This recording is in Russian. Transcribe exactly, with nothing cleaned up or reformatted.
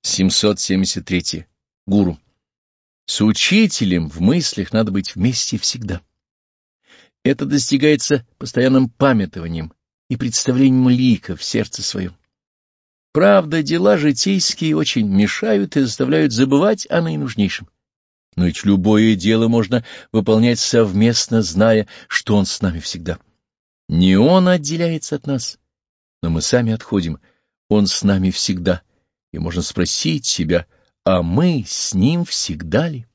семьсот семьдесят три. Гуру. С учителем в мыслях надо быть вместе всегда. Это достигается постоянным памятованием и представлением лика в сердце своем. Правда, дела житейские очень мешают и заставляют забывать о наинужнейшем. Но ведь любое дело можно выполнять совместно, зная, что он с нами всегда. Не он отделяется от нас, но мы сами отходим. Он с нами всегда, и можно спросить себя, а мы с ним всегда ли?